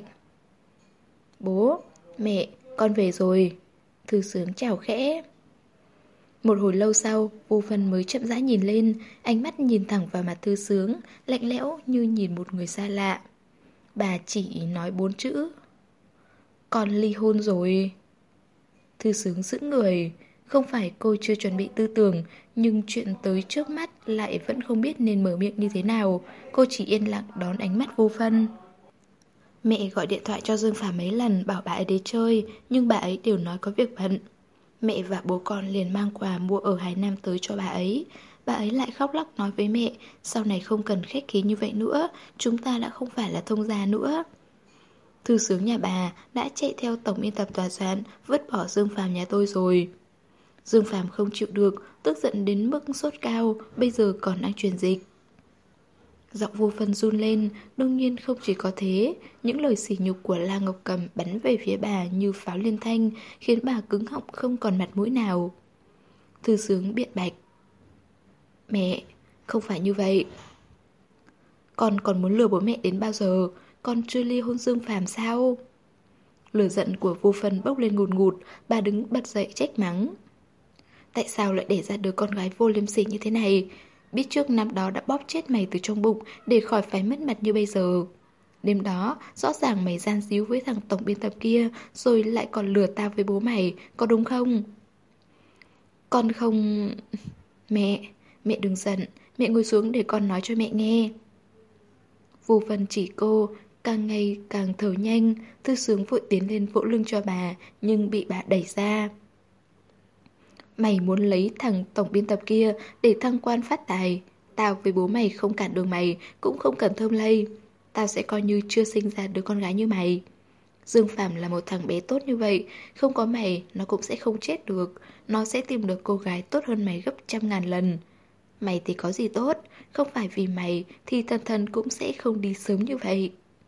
Bố, mẹ, con về rồi. Thư Sướng chào khẽ. Một hồi lâu sau, Vu Phân mới chậm rãi nhìn lên, ánh mắt nhìn thẳng vào mặt Thư Sướng, lạnh lẽo như nhìn một người xa lạ. Bà chỉ nói bốn chữ. Con ly hôn rồi. Thư Sướng sững người. Không phải cô chưa chuẩn bị tư tưởng, nhưng chuyện tới trước mắt lại vẫn không biết nên mở miệng như thế nào. Cô chỉ yên lặng đón ánh mắt Vu Phân. Mẹ gọi điện thoại cho Dương Phàm mấy lần bảo bà ấy đến chơi, nhưng bà ấy đều nói có việc bận. Mẹ và bố con liền mang quà mua ở Hải Nam tới cho bà ấy. Bà ấy lại khóc lóc nói với mẹ, sau này không cần khách khí như vậy nữa, chúng ta đã không phải là thông gia nữa. Thư Sướng nhà bà đã chạy theo tổng biên tập tòa soạn, vứt bỏ Dương Phàm nhà tôi rồi. Dương Phàm không chịu được, tức giận đến mức sốt cao, bây giờ còn đang truyền dịch. Giọng Vô Phân run lên, đương nhiên không chỉ có thế, những lời sỉ nhục của La Ngọc Cầm bắn về phía bà như pháo liên thanh, khiến bà cứng họng không còn mặt mũi nào. Thư Sướng biện bạch. Mẹ, không phải như vậy. Con còn muốn lừa bố mẹ đến bao giờ? Con chưa ly hôn Dương Phàm sao? Lửa giận của Vô Phân bốc lên ngùn ngụt, bà đứng bật dậy trách mắng. Tại sao lại để ra đứa con gái vô liêm sỉ như thế này? Biết trước năm đó đã bóp chết mày từ trong bụng để khỏi phải mất mặt như bây giờ. Đêm đó, rõ ràng mày gian díu với thằng tổng biên tập kia, rồi lại còn lừa tao với bố mày, có đúng không? Con không... Mẹ, mẹ đừng giận, mẹ ngồi xuống để con nói cho mẹ nghe. Vô Phân chỉ cô, càng ngày càng thở nhanh, Thư Sướng vội tiến lên vỗ lưng cho bà, nhưng bị bà đẩy ra. Mày muốn lấy thằng tổng biên tập kia để thăng quan phát tài. Tao với bố mày không cản đường mày, cũng không cần thơm lây. Tao sẽ coi như chưa sinh ra đứa con gái như mày. Dương Phàm là một thằng bé tốt như vậy, không có mày nó cũng sẽ không chết được. Nó sẽ tìm được cô gái tốt hơn mày gấp trăm ngàn lần. Mày thì có gì tốt, không phải vì mày thì Thần Thần cũng sẽ không đi sớm như vậy.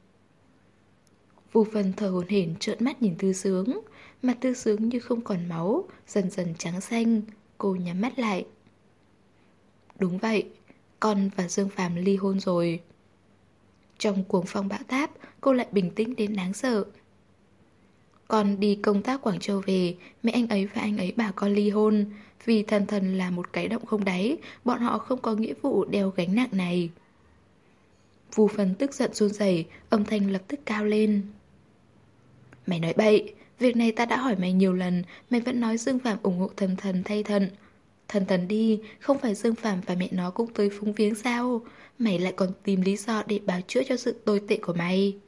Vu Phân thở hổn hển trợn mắt nhìn Thư Sướng. Mặt Thư Sướng như không còn máu, dần dần trắng xanh. Cô nhắm mắt lại. Đúng vậy, con và Dương Phàm ly hôn rồi. Trong cuồng phong bão táp, cô lại bình tĩnh đến đáng sợ. Con đi công tác Quảng Châu về, mẹ anh ấy và anh ấy bảo con ly hôn. Vì Thần Thần là một cái động không đáy, bọn họ không có nghĩa vụ đeo gánh nặng này. Vu Phân tức giận run rẩy, âm thanh lập tức cao lên. Mày nói bậy, việc này ta đã hỏi mày nhiều lần, mày vẫn nói Dương Phàm ủng hộ Thần Thần thay Thần. Thần Thần đi, không phải Dương Phàm và mẹ nó cũng tới phúng viếng sao? Mày lại còn tìm lý do để bào chữa cho sự tồi tệ của mày.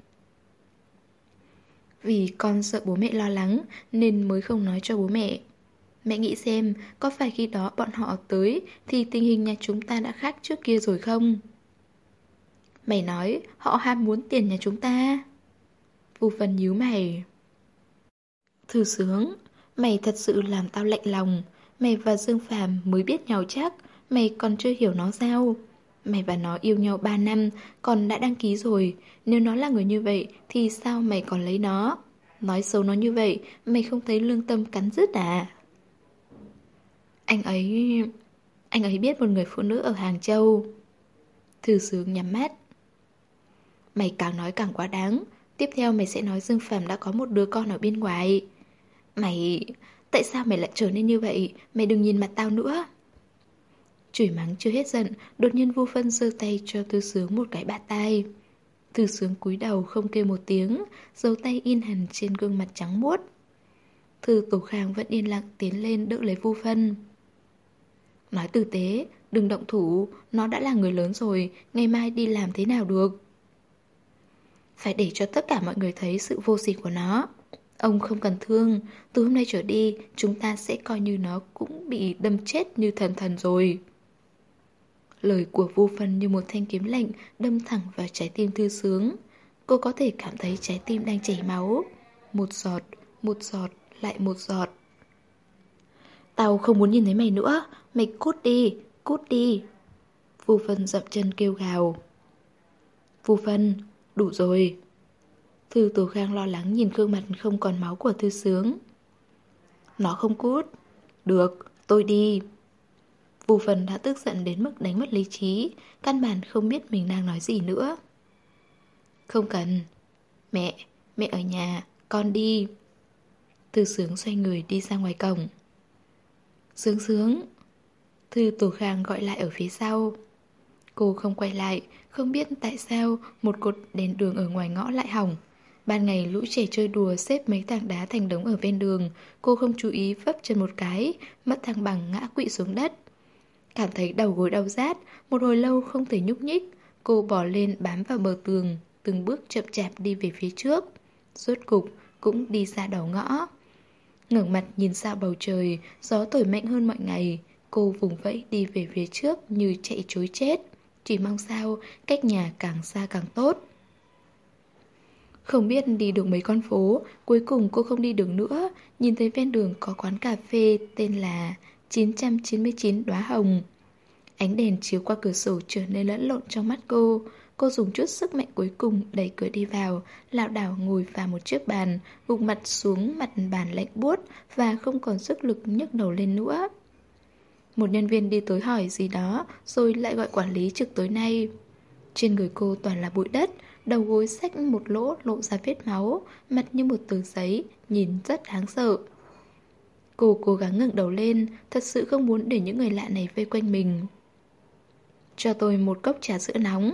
Vì con sợ bố mẹ lo lắng nên mới không nói cho bố mẹ. Mẹ nghĩ xem, có phải khi đó bọn họ tới thì tình hình nhà chúng ta đã khác trước kia rồi không? Mày nói họ ham muốn tiền nhà chúng ta. Vu Phân nhíu mày. Thư Sướng, mày thật sự làm tao lạnh lòng. Mày và Dương Phàm mới biết nhau chắc, mày còn chưa hiểu nó sao? Mày và nó yêu nhau ba năm, còn đã đăng ký rồi. Nếu nó là người như vậy, thì sao mày còn lấy nó? Nói xấu nó như vậy, mày không thấy lương tâm cắn rứt à? Anh ấy... Anh ấy biết một người phụ nữ ở Hàng Châu. Thư Sướng nhắm mắt. Mày càng nói càng quá đáng. Tiếp theo mày sẽ nói Dương Phàm đã có một đứa con ở bên ngoài. Mày... Tại sao mày lại trở nên như vậy? Mày đừng nhìn mặt tao nữa. Chửi mắng chưa hết giận, đột nhiên Vu Phân giơ tay cho Thư Sướng một cái bạt tai. Thư Sướng cúi đầu không kêu một tiếng, dấu tay in hẳn trên gương mặt trắng muốt. Thư Tổ Khang vẫn yên lặng tiến lên đỡ lấy Vu Phân. Nói tử tế, đừng động thủ, nó đã là người lớn rồi, ngày mai đi làm thế nào được? Phải để cho tất cả mọi người thấy sự vô sỉ của nó. Ông không cần thương, từ hôm nay trở đi, chúng ta sẽ coi như nó cũng bị đâm chết như thần thần rồi. Lời của Vu Phân như một thanh kiếm lạnh đâm thẳng vào trái tim Thư Sướng. Cô có thể cảm thấy trái tim đang chảy máu. Một giọt, một giọt, lại một giọt. Tao không muốn nhìn thấy mày nữa, mày cút đi, cút đi. Vu Phân dậm chân kêu gào. Vu Phân, đủ rồi. Thư Tổ Khang lo lắng nhìn gương mặt không còn máu của Thư Sướng. Nó không cút. Được, tôi đi. Vu Phân đã tức giận đến mức đánh mất lý trí, căn bản không biết mình đang nói gì nữa. Không cần. Mẹ, mẹ ở nhà, con đi. Thư Sướng xoay người đi ra ngoài cổng. Sướng Sướng. Thư Tổ Khang gọi lại ở phía sau. Cô không quay lại, không biết tại sao một cột đèn đường ở ngoài ngõ lại hỏng. Ban ngày lũ trẻ chơi đùa xếp mấy tảng đá thành đống ở ven đường. Cô không chú ý vấp chân một cái, mất thăng bằng ngã quỵ xuống đất. Cảm thấy đầu gối đau rát, một hồi lâu không thể nhúc nhích. Cô bò lên bám vào bờ tường, từng bước chậm chạp đi về phía trước. Rốt cục cũng đi ra đầu ngõ. Ngẩng mặt nhìn ra bầu trời, gió thổi mạnh hơn mọi ngày. Cô vùng vẫy đi về phía trước như chạy trối chết. Chỉ mong sao cách nhà càng xa càng tốt. Không biết đi được mấy con phố, cuối cùng cô không đi được nữa. Nhìn thấy ven đường có quán cà phê tên là chín trăm chín mươi chín đóa hồng. Ánh đèn chiếu qua cửa sổ trở nên lẫn lộn trong mắt cô. Cô dùng chút sức mạnh cuối cùng đẩy cửa đi vào, lảo đảo ngồi vào một chiếc bàn, gục mặt xuống mặt bàn lạnh buốt và không còn sức lực nhấc đầu lên nữa. Một nhân viên đi tới hỏi gì đó, rồi lại gọi quản lý trực tối nay. Trên người cô toàn là bụi đất, đầu gối xách một lỗ lộ ra vết máu, mặt như một tờ giấy, nhìn rất đáng sợ. Cô cố gắng ngẩng đầu lên, thật sự không muốn để những người lạ này vây quanh mình. Cho tôi một cốc trà sữa nóng.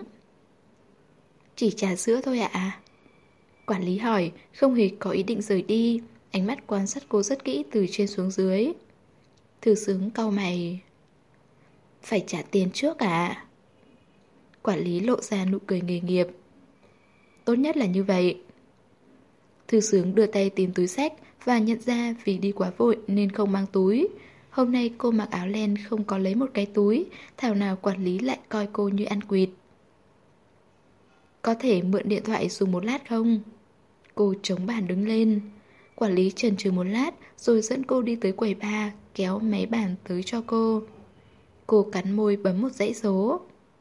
Chỉ trà sữa thôi ạ? À? Quản lý hỏi, không hề có ý định rời đi, ánh mắt quan sát cô rất kỹ từ trên xuống dưới. Thư Sướng cau mày. Phải trả tiền trước à? Quản lý lộ ra nụ cười nghề nghiệp. Tốt nhất là như vậy. Thư Sướng đưa tay tìm túi xách và nhận ra vì đi quá vội nên không mang túi. Hôm nay cô mặc áo len không có lấy một cái túi, thảo nào quản lý lại coi cô như ăn quỵt. Có thể mượn điện thoại dùng một lát không? Cô chống bàn đứng lên. Quản lý chần chừ một lát rồi dẫn cô đi tới quầy bar, kéo máy bàn tới cho cô. Cô cắn môi bấm một dãy số.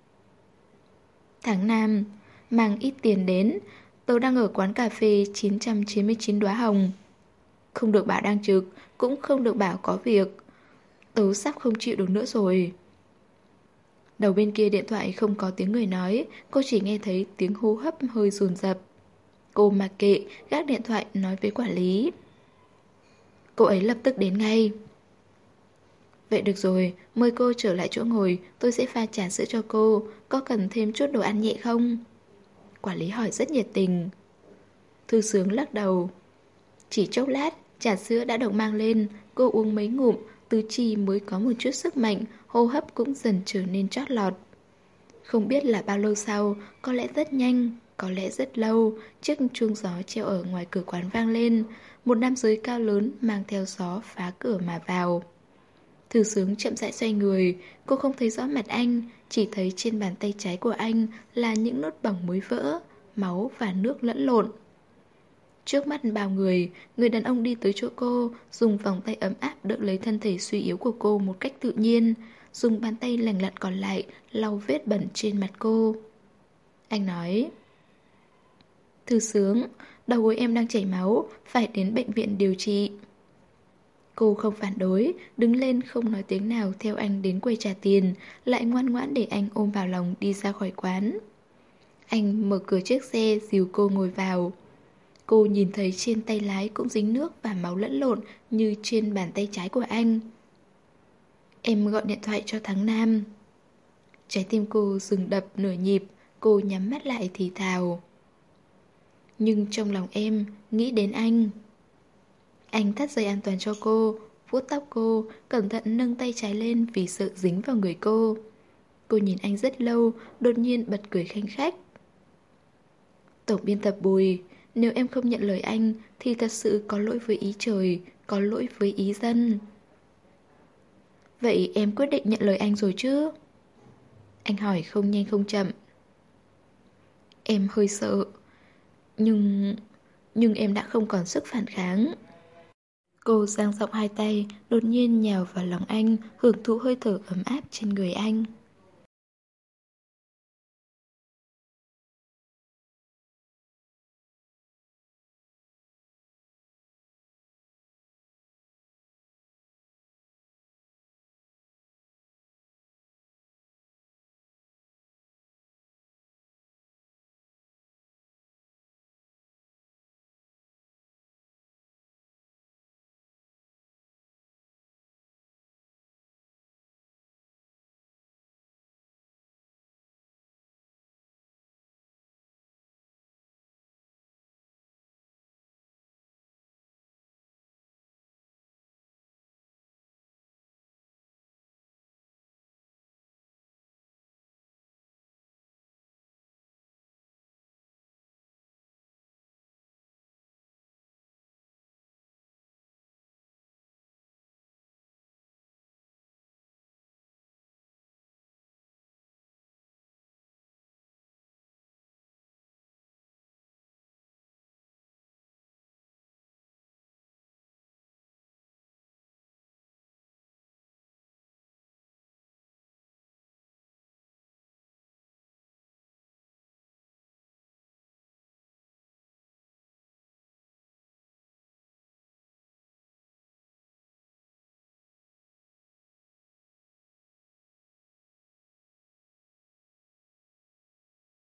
Tháng năm, mang ít tiền đến. Tớ đang ở quán cà phê chín trăm chín mươi chín đóa hồng. Không được bảo đang trực, cũng không được bảo có việc. Tớ sắp không chịu được nữa rồi. Đầu bên kia điện thoại không có tiếng người nói, cô chỉ nghe thấy tiếng hô hấp hơi dồn dập. Cô mặc kệ, gác điện thoại nói với quản lý. Cô ấy lập tức đến ngay. Vậy được rồi, mời cô trở lại chỗ ngồi, tôi sẽ pha trà sữa cho cô. Có cần thêm chút đồ ăn nhẹ không? Quản lý hỏi rất nhiệt tình. Thư Sướng lắc đầu. Chỉ chốc lát, trà sữa đã được mang lên. Cô uống mấy ngụm, tứ chi mới có một chút sức mạnh, hô hấp cũng dần trở nên chót lọt. Không biết là bao lâu sau, có lẽ rất nhanh, có lẽ rất lâu, chiếc chuông gió treo ở ngoài cửa quán vang lên. Một nam giới cao lớn mang theo gió phá cửa mà vào. Thư Sướng chậm rãi xoay người, cô không thấy rõ mặt anh, chỉ thấy trên bàn tay trái của anh là những nốt bỏng mới vỡ, máu và nước lẫn lộn. Trước mắt bao người, người đàn ông đi tới chỗ cô, dùng vòng tay ấm áp đỡ lấy thân thể suy yếu của cô một cách tự nhiên, dùng bàn tay lành lặn còn lại lau vết bẩn trên mặt cô. Anh nói: Thư Sướng, đầu gối em đang chảy máu, phải đến bệnh viện điều trị. Cô không phản đối, đứng lên không nói tiếng nào theo anh đến quầy trả tiền, lại ngoan ngoãn để anh ôm vào lòng đi ra khỏi quán. Anh mở cửa chiếc xe dìu cô ngồi vào. Cô nhìn thấy trên tay lái cũng dính nước và máu lẫn lộn như trên bàn tay trái của anh. Em gọi điện thoại cho Thắng Nam. Trái tim cô dừng đập nửa nhịp, cô nhắm mắt lại thì thào. Nhưng trong lòng em nghĩ đến anh. Anh thắt dây an toàn cho cô, vuốt tóc cô, cẩn thận nâng tay trái lên vì sợ dính vào người cô. Cô nhìn anh rất lâu, đột nhiên bật cười khanh khách. Tổng biên tập Bùi, nếu em không nhận lời anh thì thật sự có lỗi với ý trời, có lỗi với ý dân. Vậy em quyết định nhận lời anh rồi chứ? Anh hỏi không nhanh không chậm. Em hơi sợ. Nhưng... nhưng em đã không còn sức phản kháng. Cô dang rộng hai tay, đột nhiên nhào vào lòng anh, hưởng thụ hơi thở ấm áp trên người anh.